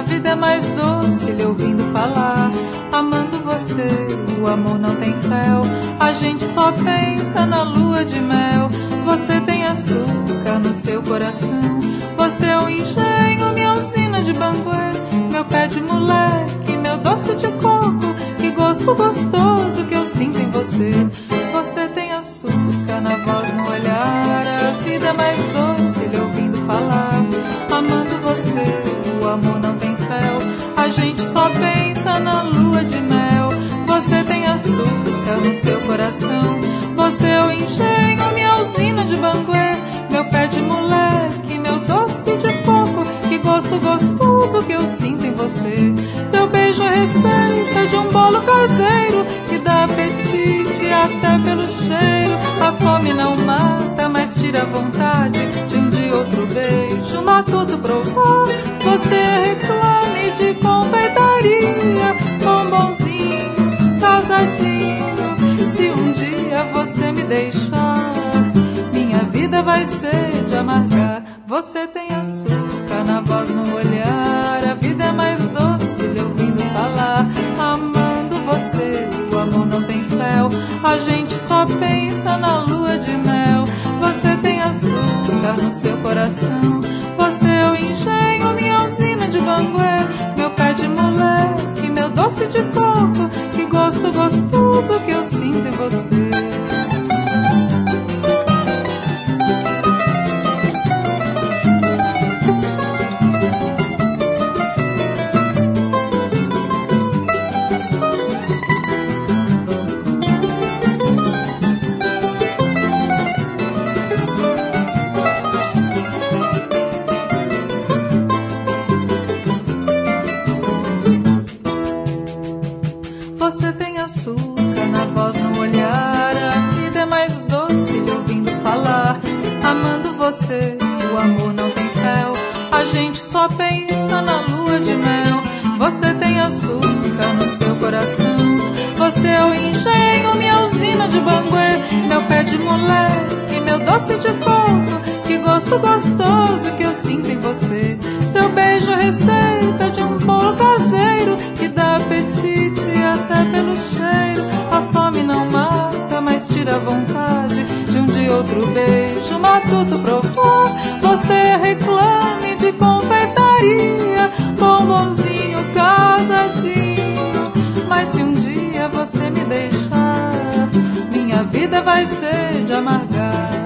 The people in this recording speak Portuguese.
vida é mais doce lhe ouvindo falar. Amando você, o amor não tem fel. A gente só pensa na lua de mel. Você tem açúcar no seu coração. Você é o engenho, minha usina de Banguê. Meu pé de moleque, meu doce de coco. Que gosto gostoso que eu sinto em você. Você tem açúcar na voz, no olhar. A vida é mais doce lhe ouvindo falar. Amando você, o amor não tem fel. A gente só pensa na lua de mel. Você tem açúcar no seu coração. Você é o engenho, minha usina de Banguê. Meu pé de moleque, meu doce de coco. Que gosto gostoso que eu sinto em você. Seu beijo é receita de um bolo caseiro que dá apetite até pelo cheiro. A fome não mata, mas tira a vontade de um de outro beijo. Matuto provou, você reclame de confeitaria, bombonzinho, casadinho. Se um dia você me deixar, minha vida vai ser de amargar. Você tem açúcar na voz, no olhar. A vida é mais doce lhe ouvindo falar. Amando você, o amor não tem fel. A gente só pensa na lua de mel. Você tem açúcar no seu coração. Você é o engenho, minha usina de Banguê. Meu pé de moleque, meu doce de coco. Que gosto gostoso que eu sinto em você. Você tem açúcar na voz, no olhar. A vida é mais doce lhe ouvindo falar. Amando você, o amor não tem fel. A gente só pensa na lua de mel. Você tem açúcar no seu coração. Você é o engenho, minha usina de Banguê. Meu pé de moleque, meu doce de coco. Que gosto gostoso que eu sinto em você. Seu beijo é receita de um bolo caseiro que dá apetite até pelo cheiro. A fome não mata, mas tira a vontade de um de outro beijo. Matuto provou, você reclame de confeitaria, bombonzinho, casadinho. Mas se um dia você me deixar, minha vida vai ser de amargar.